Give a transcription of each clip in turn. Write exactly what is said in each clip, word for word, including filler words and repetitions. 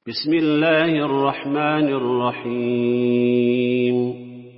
بسم الله الرحمن الرحيم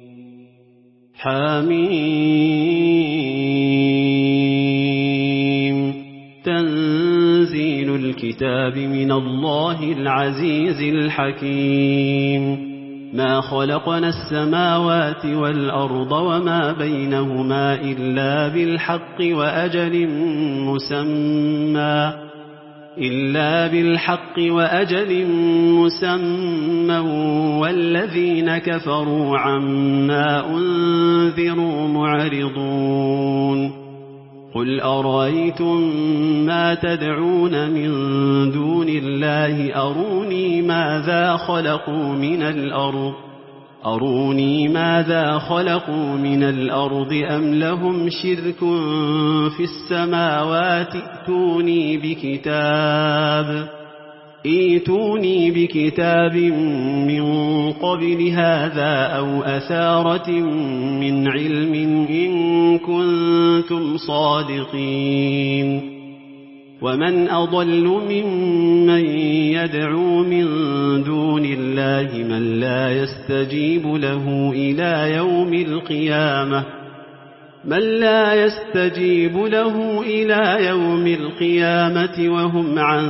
حميم تنزيل الكتاب من الله العزيز الحكيم ما خلقنا السماوات والأرض وما بينهما إلا بالحق وأجل مسمى إلا بالحق وأجل مسمى والذين كفروا عما أنذروا معرضون قل أرأيتم ما تدعون من دون الله أروني ماذا خلقوا من الأرض أروني ماذا خلقوا من الأرض أم لهم شرك في السماوات ائتوني بكتاب ائتوني بكتاب من قبل هذا أو أثارة من علم إن كنتم صادقين ومن أضل ممن يدعو من دون الله من لا يستجيب له إلى يوم القيامة من لا يستجيب له إلى يوم القيامة وهم عن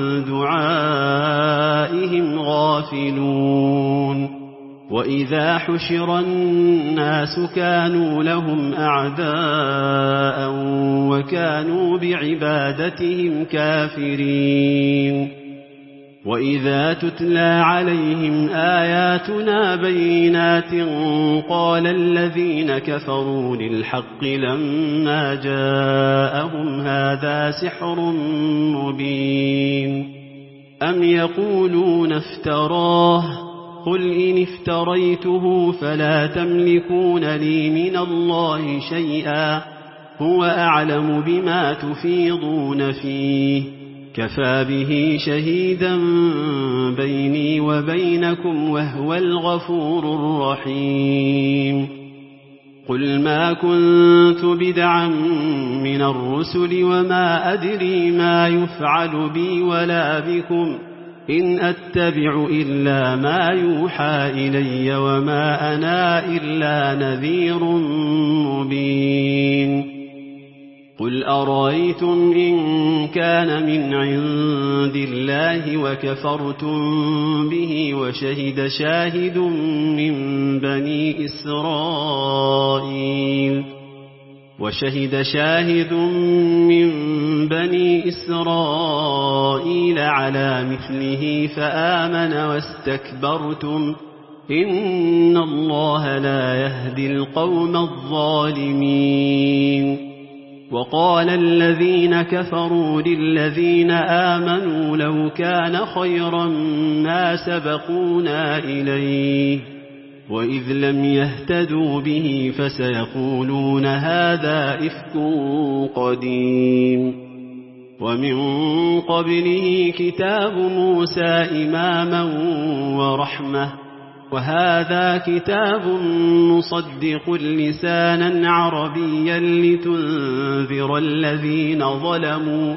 دعائهم غافلون وإذا حشر الناس كانوا لهم أعداء وكانوا بعبادتهم كافرين وإذا تتلى عليهم آياتنا بينات قال الذين كفروا للحق لما جاءهم هذا سحر مبين أم يقولون افتراه قل إن افتريته فلا تملكون لي من الله شيئا هو أعلم بما تفيضون فيه كفى به شهيدا بيني وبينكم وهو الغفور الرحيم قل ما كنت بدعا من الرسل وما أدري ما يفعل بي ولا بكم إن أتبع إلا ما يوحى إلي وما أنا إلا نذير مبين قل أرأيتم إن كان من عند الله وكفرتم به وشهد شاهد من بني إسرائيل وشهد شاهد من بني إسرائيل على مثله فآمن واستكبرتم إن الله لا يهدي القوم الظالمين وقال الذين كفروا للذين آمنوا لو كان خيرا ما سبقونا إليه وإذ لم يهتدوا به فسيقولون هذا إفك قديم ومن قبله كتاب موسى إماما ورحمة وهذا كتاب مصدق لسانا عربيا لتنذر الذين ظلموا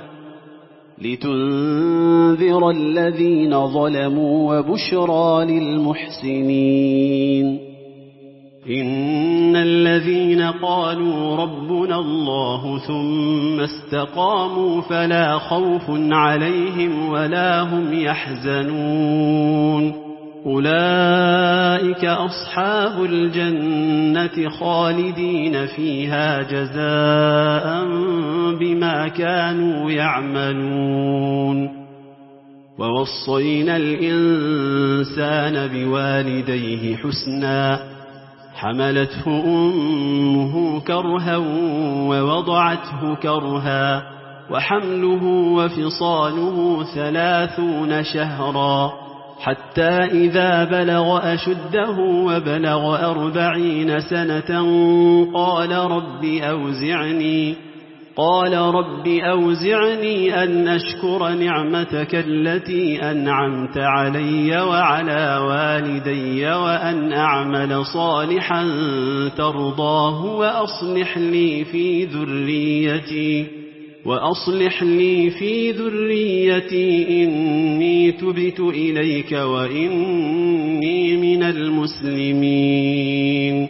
لتنذر الذين ظلموا وبشرى للمحسنين إن الذين قالوا ربنا الله ثم استقاموا فلا خوف عليهم ولا هم يحزنون أولئك أصحاب الجنة خالدين فيها جزاء بما كانوا يعملون ووصينا الإنسان بوالديه حسنا حملته أمه كرها ووضعته كرها وحمله وفصاله ثلاثون شهرا حتى إذا بلغ أشده وبلغ أربعين سنة قال رب أوزعني قال رب أوزعني أن أشكر نعمتك التي أنعمت علي وعلى والدي وأن أعمل صالحا ترضاه وأصلح لي في ذريتي وأصلح لي في ذريتي إني تبت إليك وإني من المسلمين.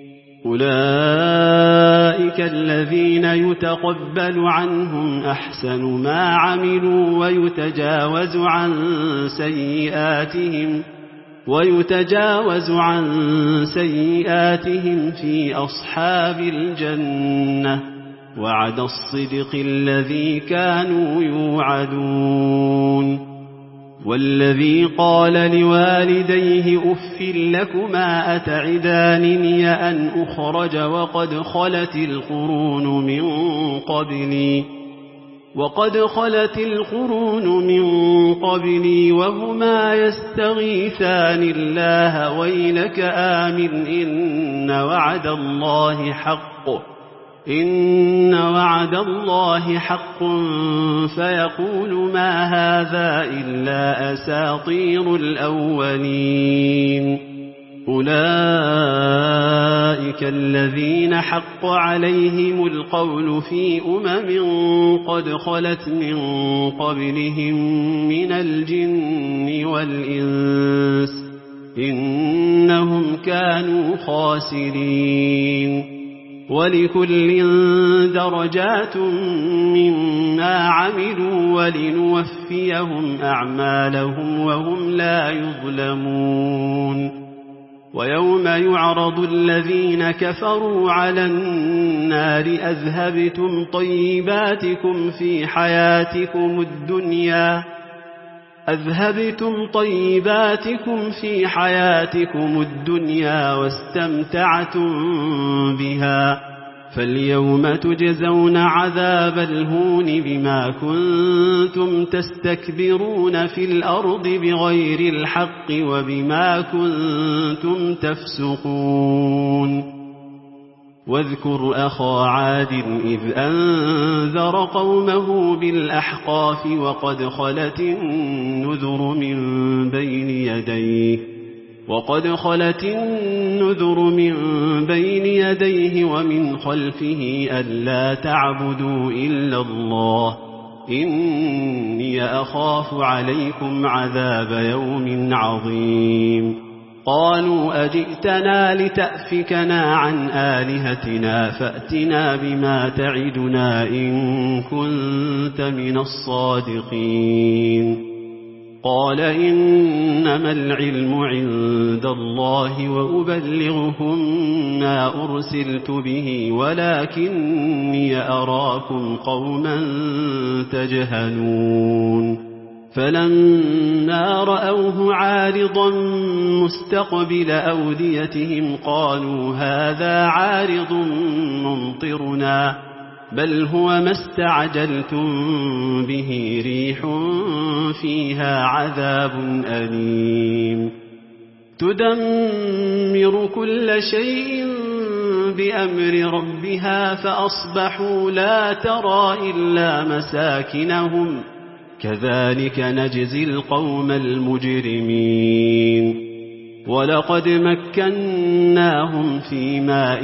أولئك الذين يتقبل عنهم أحسن ما عملوا ويتجاوز عن سيئاتهم ويتجاوز عن سيئاتهم في أصحاب الجنة وعد الصدق الذي كانوا يوعدون. والذي قال لوالديه أف لكما أتعدانني أن أخرج وقد خلت القرون من قبلي وقد خلت القرون من قبلي وهما يستغيثان الله ويلك آمن إن وعد الله حق إن وعد الله حق فيقول ما هذا إلا أساطير الأولين. أولئك الذين حق عليهم القول في أمم قد خلت من قبلهم من الجن والإنس إنهم كانوا خاسرين. ولكل درجات مما عملوا ولنوفيهم أعمالهم وهم لا يظلمون. ويوم يعرض الذين كفروا على النار أذهبتم طيباتكم في حياتكم الدنيا أذهبتم طيباتكم في حياتكم الدنيا واستمتعتم بها فاليوم تجزون عذاب الهون بما كنتم تستكبرون في الأرض بغير الحق وبما كنتم تفسقون. واذكر أخا عاد إذ أنذر قومه بالأحقاف وقد خلت النذر من بين يديه وقد خلت النذر من بين يديه ومن خلفه ألا تعبدوا إلا الله إني أخاف عليكم عذاب يوم عظيم. قالوا أجئتنا لتأفكنا عن آلهتنا فأتنا بما تعدنا إن كنت من الصادقين. قال إنما العلم عند الله وأبلغكم ما أرسلت به ولكني أراكم قوما تجهلون. فلما رأوه عارضا مستقبل أوديتهم قالوا هذا عارض ممطرنا بل هو ما استعجلتم به ريح فيها عذاب أليم تدمر كل شيء بأمر ربها فأصبحوا لا ترى إلا مساكنهم كذلك نجزي القوم المجرمين. ولقد مكناهم في ماء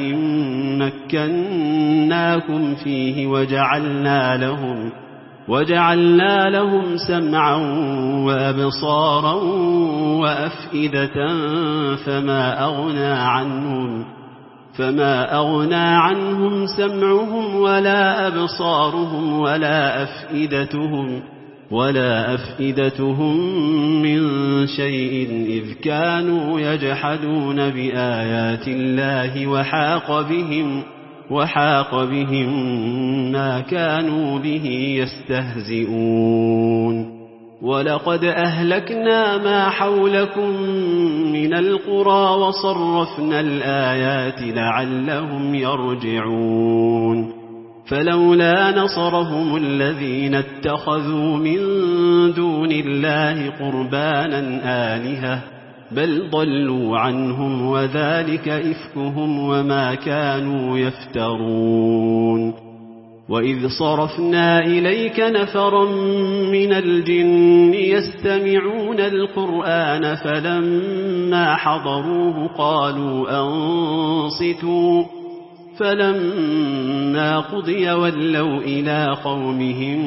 مكناكم فيه وجعلنا لهم وجعلنا لهم سمعا وأبصارا وأفئدة فما أغنى عنهم فما أغنى عنهم سمعهم ولا أبصارهم ولا أفئدتهم ولا أفئدتهم من شيء إذ كانوا يجحدون بآيات الله وحاق بهم وحاق بهم ما كانوا به يستهزئون. ولقد أهلكنا ما حولكم من القرى وصرفنا الآيات لعلهم يرجعون. فلولا نصرهم الذين اتخذوا من دون الله قربانا آلهة بل ضلوا عنهم وذلك إفكهم وما كانوا يفترون. وإذ صرفنا إليك نفرا من الجن يستمعون القرآن فلما حضروه قالوا أنصتوا فلما قضي ولوا إلى قومهم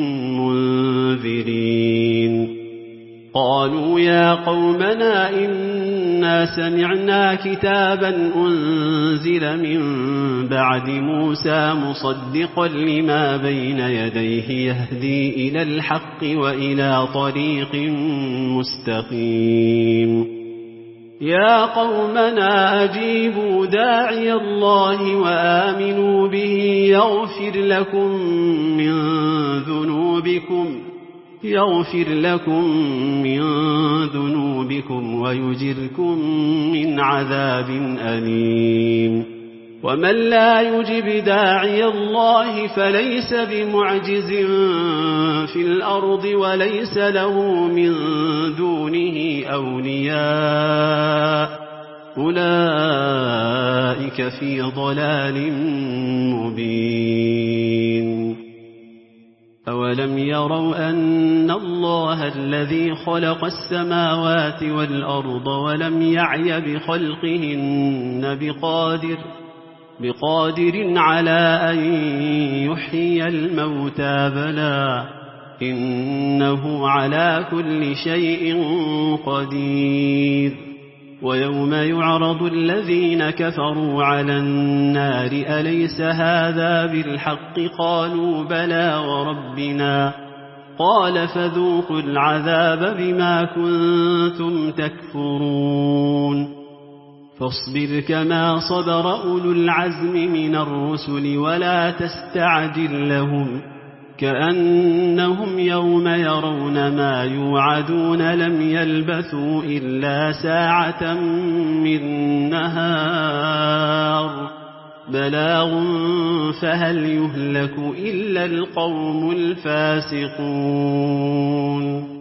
منذرين قالوا يا قومنا إنا سمعنا كتابا أنزل من بعد موسى مصدقا لما بين يديه يهدي إلى الحق وإلى طريق مستقيم يا قومنا أجيبوا داعي الله وآمنوا به يغفر لكم من ذنوبكم يغفر لكم من ذنوبكم ويجركم من عذاب أليم ومن لا يجب داعي الله فليس بمعجز في الأرض وليس له من دونه أولياء أولئك في ضلال مبين أولم يروا أن الله الذي خلق السماوات والأرض ولم يعي بخلقهن بقادر بقادر على أن يحيي الموتى بلى إنه على كل شيء قدير ويوم يعرض الذين كفروا على النار أليس هذا بالحق قالوا بلى وربنا قال فذوقوا العذاب بما كنتم تكفرون فاصبر كما صبر أولو العزم من الرسل ولا تستعجل لهم كأنهم يوم يرون ما يوعدون لم يلبثوا إلا ساعة من نهار بلاغ فهل يهلك إلا القوم الفاسقون